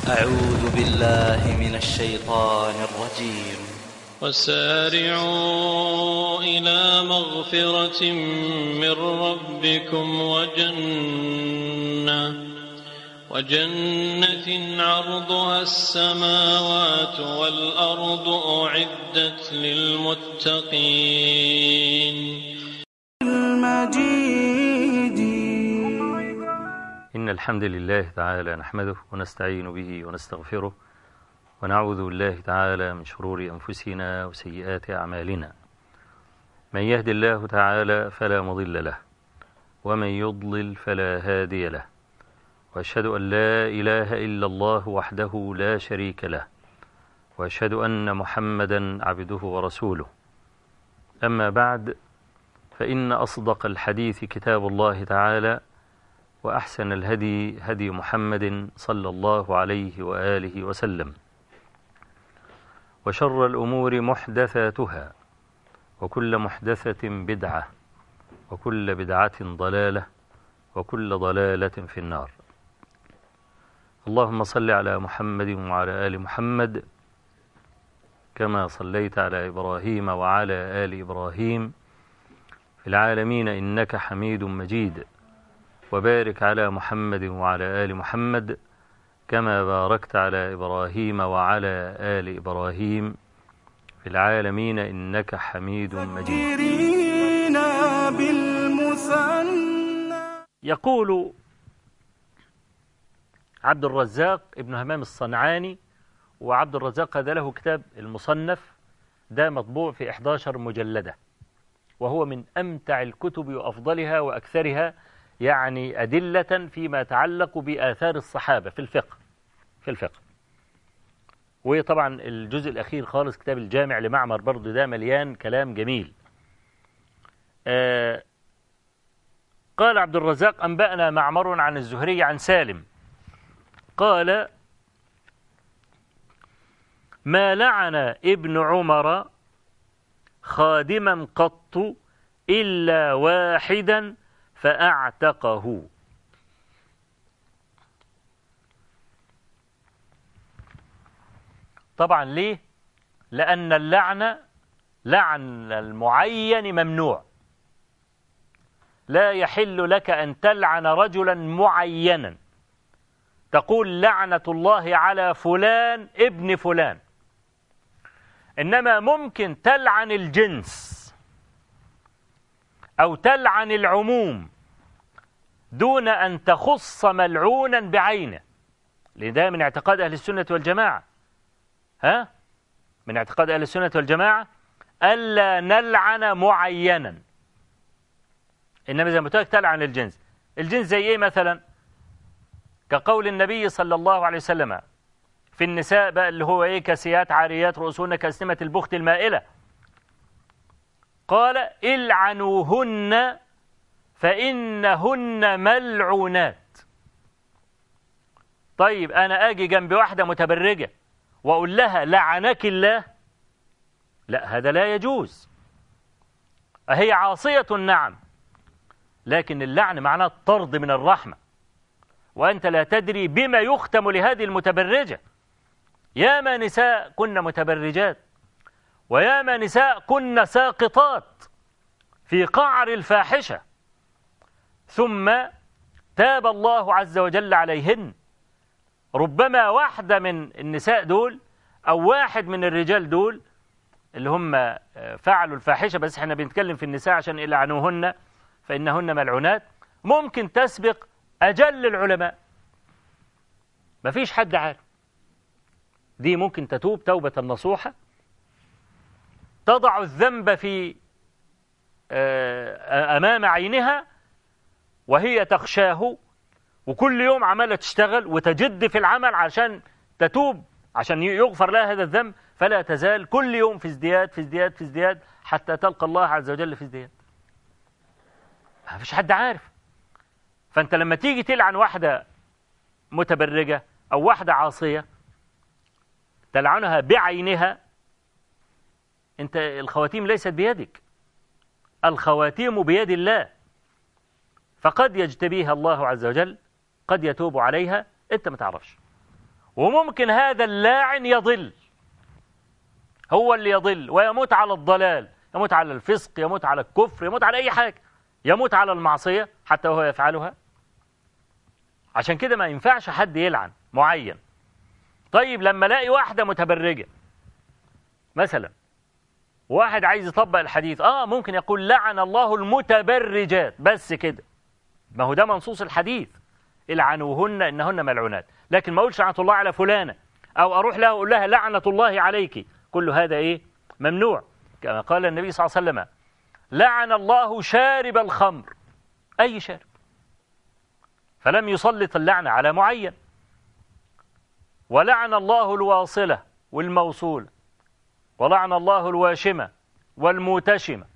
أعوذ بالله من الشيطان الرجيم. وسارعوا إلى مغفرة من ربكم وجنة عرضها السماوات والأرض أعدت للمتقين. إن الحمد لله تعالى نحمده ونستعين به ونستغفره ونعوذ بالله تعالى من شرور أنفسنا وسيئات أعمالنا. من يهد الله تعالى فلا مضل له ومن يضلل فلا هادي له، وأشهد أن لا إله إلا الله وحده لا شريك له، وأشهد أن محمدا عبده ورسوله. أما بعد، فإن أصدق الحديث كتاب الله تعالى، وأحسن الهدي هدي محمد صلى الله عليه وآله وسلم، وشر الأمور محدثاتها، وكل محدثة بدعة، وكل بدعة ضلالة، وكل ضلالة في النار. اللهم صل على محمد وعلى آل محمد كما صليت على إبراهيم وعلى آل إبراهيم في العالمين إنك حميد مجيد، وبارك على محمد وعلى آل محمد كما باركت على إبراهيم وعلى آل إبراهيم في العالمين إنك حميد مجيد. يقول عبد الرزاق ابن همام الصنعاني، وعبد الرزاق هذا له كتاب المصنف، ده مطبوع في 11 مجلدة، وهو من أمتع الكتب وأفضلها وأكثرها يعني أدلة فيما يتعلق بآثار الصحابة في الفقه. وطبعا الجزء الأخير خالص كتاب الجامع لمعمر برضه ده مليان كلام جميل. قال عبد الرزاق: أنبأنا معمر عن الزهري عن سالم قال: ما لعن ابن عمر خادما قط إلا واحدا فأعتقه. طبعا ليه؟ لأن اللعنة لعن المعين ممنوع، لا يحل لك أن تلعن رجلا معينا تقول لعنة الله على فلان ابن فلان، إنما ممكن تلعن الجنس أو تلعن العموم دون أن تخص ملعونا بعينه، لذا من اعتقاد أهل السنة والجماعة من اعتقاد أهل السنة والجماعة ألا نلعن معينا، إنما زي ما قلت لك تلعن الجنس. الجنس زي إيه مثلا؟ كقول النبي صلى الله عليه وسلم في النساء بقى، اللي هو إيه؟ كاسيات عاريات رؤوسهن كأسنمة البخت المائلة. قال: العنوهن فإنهن ملعونات. طيب أنا أجي جنب واحدة متبرجة وأقول لها لعنك الله؟ لا، هذا لا يجوز. هي عاصية نعم، لكن اللعن معناه الطرد من الرحمة، وأنت لا تدري بما يختم لهذه المتبرجة. ياما نساء كن متبرجات، وياما نساء كن ساقطات في قعر الفاحشة، ثم تاب الله عز وجل عليهن. ربما واحدة من النساء دول أو واحد من الرجال دول اللي هم فعلوا الفاحشة، بس احنا بنتكلم في النساء عشان يلعنوهن فإنهن ملعونات، ممكن تسبق أجل العلماء، مفيش حد عارف. دي ممكن تتوب توبة نصوحة، تضع الذنب في أمام عينها وهي تخشاه، وكل يوم عمالة تشتغل وتجد في العمل عشان تتوب، عشان يغفر لها هذا الذنب، فلا تزال كل يوم في ازدياد في ازدياد في ازدياد حتى تلقى الله عز وجل في ازدياد. ما فيش حد عارف. فأنت لما تيجي تلعن واحدة متبرجة أو واحدة عاصية تلعنها بعينها، أنت الخواتيم ليست بيدك، الخواتيم بيد الله، فقد يجتبيها الله عز وجل، قد يتوب عليها، أنت ما تعرفش. وممكن هذا اللاعن يضل، هو اللي يضل ويموت على الضلال، يموت على الفسق، يموت على الكفر، يموت على أي حاجة، يموت على المعصية حتى وهو يفعلها. عشان كده ما ينفعش حد يلعن معين. طيب لما الاقي واحدة متبرجة مثلا، واحد عايز يطبق الحديث، ممكن يقول لعن الله المتبرجات، بس كده، ما هو ده منصوص الحديث، العنوهن إنهن ملعونات. لكن ما أقولش لعنة الله على فلانة، أو أروح لها أقول لها لعنة الله عليك، كل هذا إيه؟ ممنوع. كما قال النبي صلى الله عليه وسلم: لعن الله شارب الخمر، أي شارب، فلم يسلط اللعنة على معين. ولعن الله الواصلة والموصولة، ولعن الله الواشمة والموتشمة،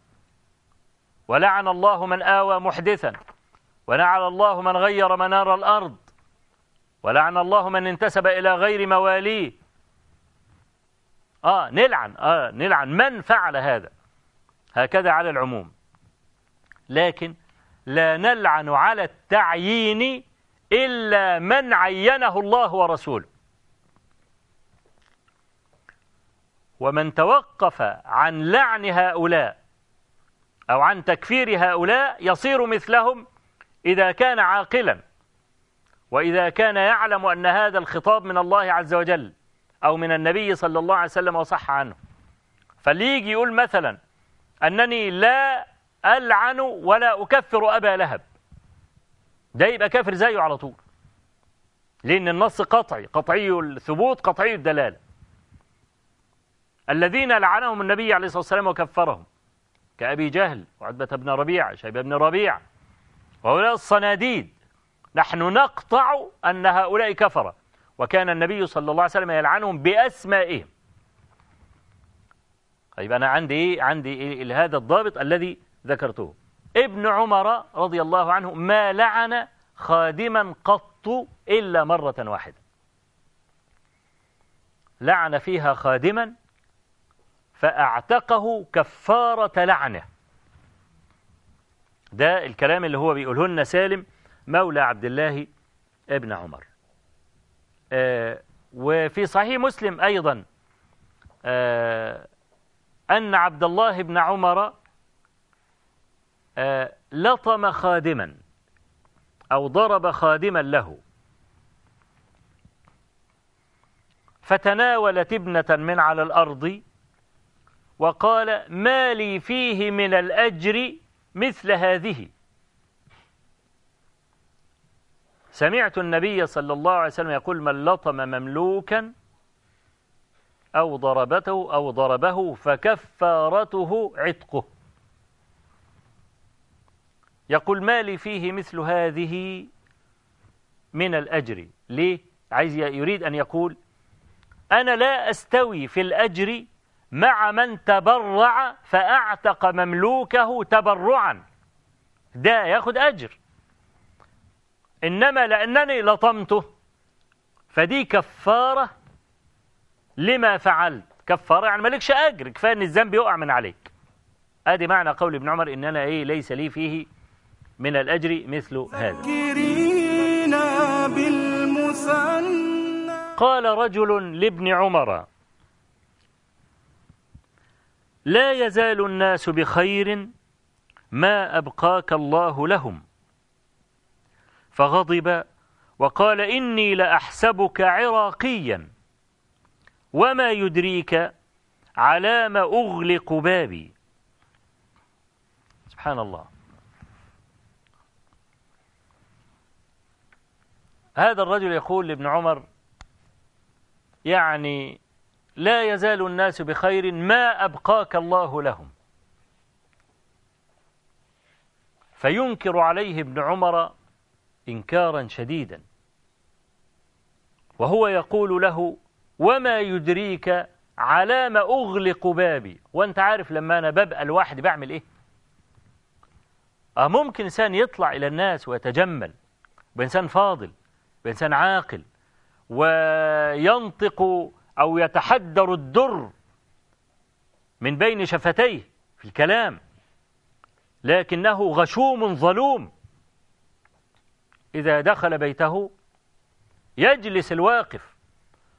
ولعن الله من آوى محدثا، ولعن الله من غير منار الأرض، ولعن الله من انتسب إلى غير مواليه. نلعن من فعل هذا، هكذا على العموم. لكن لا نلعن على التعيين إلا من عينه الله ورسوله. ومن توقف عن لعن هؤلاء أو عن تكفير هؤلاء يصير مثلهم إذا كان عاقلا، وإذا كان يعلم أن هذا الخطاب من الله عز وجل أو من النبي صلى الله عليه وسلم وصح عنه. فليجي يقول مثلا أنني لا ألعن ولا أكفر أبا لهب، ده يبقى كافر زيه على طول، لأن النص قطعي الثبوت، قطعي الدلالة. الذين لعنهم النبي عليه الصلاة والسلام وكفرهم كأبي جهل وعتبة بن ربيعة، شيبة بن ربيعة، وهؤلاء الصناديد، نحن نقطع أن هؤلاء كفرة، وكان النبي صلى الله عليه وسلم يلعنهم بأسمائهم. طيب أنا عندي هذا الضابط الذي ذكرته. ابن عمر رضي الله عنه ما لعن خادما قط إلا مرة واحدة، لعن فيها خادما فأعتقه كفارة لعنه. ده الكلام اللي هو بيقوله لنا سالم مولى عبد الله ابن عمر. وفي صحيح مسلم أيضا أن عبد الله بن عمر لطم خادما أو ضرب خادما له، فتناولت ابنة من على الأرض وقال: ما لي فيه من الأجر مثل هذه. سمعت النبي صلى الله عليه وسلم يقول: من لطم مملوكا أو ضربه فكفارته عتقه. يقول: ما لي فيه مثل هذه من الأجر. ليه؟ يريد أن يقول: أنا لا أستوي في الأجر مع من تبرع فأعتق مملوكه تبرعا، ده ياخد أجر، إنما لأنني لطمته فدي كفارة لما فعلت. كفارة يعني مالكش أجر، كفاية أن الذنب يقع من عليك. ادي معنى قول ابن عمر: إن أنا ليس لي فيه من الأجر مثل هذا. قال رجل لابن عمر: لا يزال الناس بخير ما أبقاك الله لهم. فغضب وقال: إني لأحسبك عراقيا، وما يدريك على ما أغلق بابي. سبحان الله. هذا الرجل يقول لابن عمر: يعني لا يزال الناس بخير ما أبقاك الله لهم. فينكر عليه ابن عمر إنكارا شديدا، وهو يقول له: وما يدريك على ما أغلق بابي. وأنت عارف لما أنا ببقى لوحدي بعمل إيه؟ ممكن إنسان يطلع إلى الناس ويتجمل، بإنسان فاضل، بإنسان عاقل، وينطق أو يتحدر الدر من بين شفتيه في الكلام، لكنه غشوم ظلوم. إذا دخل بيته يجلس الواقف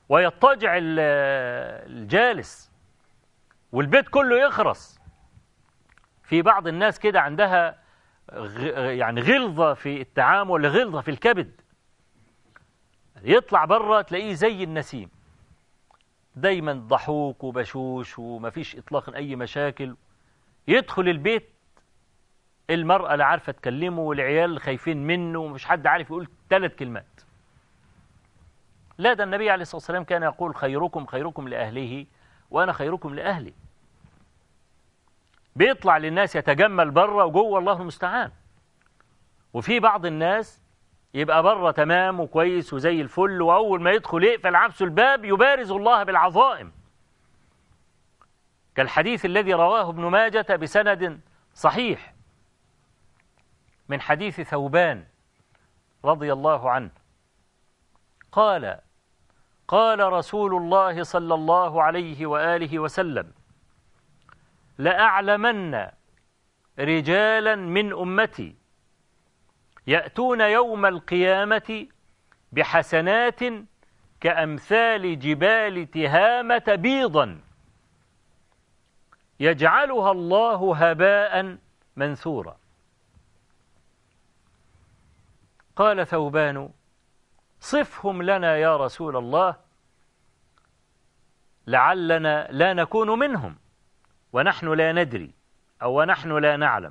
ويضطجع الجالس والبيت كله يخرس. في بعض الناس كده عندها يعني غلظة في التعامل، غلظة في الكبد، يطلع بره تلاقيه زي النسيم، دايما ضحوك وبشوش ومفيش إطلاقا أي مشاكل. يدخل البيت المرأة لا عارفة تكلمه، والعيال خايفين منه، ومش حد عارف يقول 3 كلمات. لا، ده النبي عليه الصلاة والسلام كان يقول خيركم خيركم لأهله وأنا خيركم لأهلي. بيطلع للناس يتجمل بره وجوه، الله المستعان. وفي بعض الناس يبقى بره تمام وكويس وزي الفل، وأول ما يدخل يقفل عبسه الباب يبارز الله بالعظائم، كالحديث الذي رواه ابن ماجة بسند صحيح من حديث ثوبان رضي الله عنه قال: قال رسول الله صلى الله عليه وآله وسلم: لأعلمن رجالا من أمتي يأتون يوم القيامة بحسنات كأمثال جبال تهامة بيضا يجعلها الله هباء منثورا. قال ثوبان: صفهم لنا يا رسول الله، لعلنا لا نكون منهم ونحن لا ندري أو ونحن لا نعلم.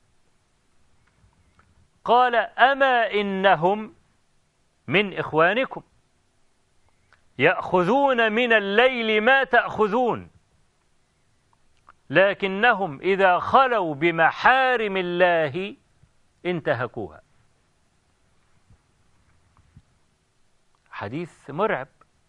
قال: أما إنهم من إخوانكم يأخذون من الليل ما تأخذون، لكنهم إذا خلوا بمحارم الله انتهكوها. حديث مرعب.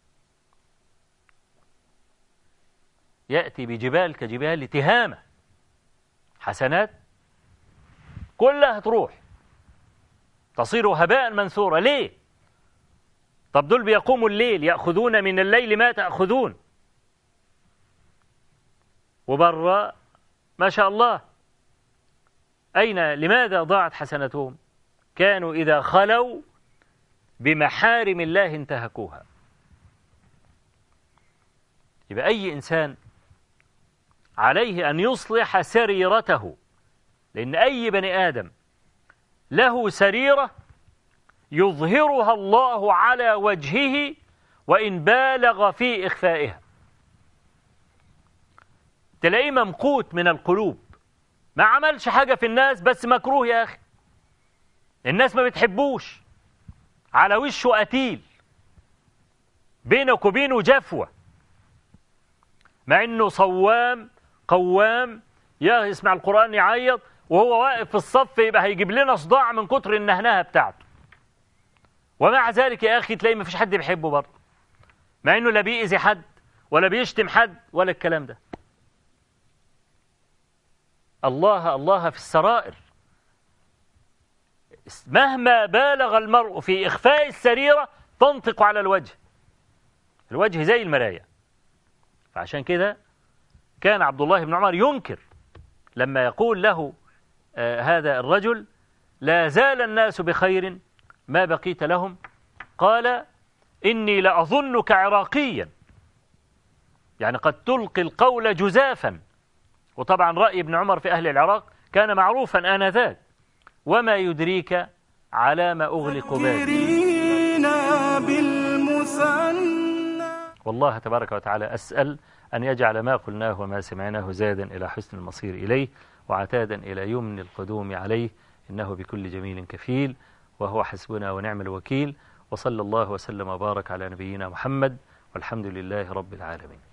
يأتي بجبال كجبال تهامة، حسنات كلها تروح، تصير هباء منثورا. ليه؟ طب دول بيقوموا الليل، يأخذون من الليل ما تأخذون، وبرا ما شاء الله لماذا ضاعت حسناتهم؟ كانوا إذا خلوا بمحارم الله انتهكوها. يبقى أي إنسان عليه أن يصلح سريرته، لأن أي بني آدم له سريرة يظهرها الله على وجهه وإن بالغ في إخفائها. تلاقيه ممقوت من القلوب، ما عملش حاجة في الناس بس مكروه يا أخي، الناس ما بتحبوش، على وشه قتيل، بينك وبينه جفوة، مع إنه صوام قوام، يسمع القرآن يعيط، وهو واقف في الصف يبقى هيجيب لنا صداع من كتر النهنهة بتاعته. ومع ذلك يا أخي تلاقي ما فيش حد بيحبه برضه، مع إنه لا بيأذي حد ولا بيشتم حد ولا الكلام ده. الله في السرائر. مهما بالغ المرء في إخفاء السريرة تنطق على الوجه، الوجه زي المراية. فعشان كده كان عبد الله بن عمر ينكر لما يقول له هذا الرجل: لا زال الناس بخير ما بقيت لهم. قال: إني لأظنك عراقيا، يعني قد تلقي القول جزافا. وطبعا رأي ابن عمر في أهل العراق كان معروفا آنذاك. وما يدريك على ما أغلق بابي. والله تبارك وتعالى أسأل أن يجعل ما قلناه وما سمعناه زادا إلى حسن المصير إليه، وعتادا إلى يمن القدوم عليه، إنه بكل جميل كفيل، وهو حسبنا ونعم الوكيل. وصلى الله وسلم وبارك على نبينا محمد، والحمد لله رب العالمين.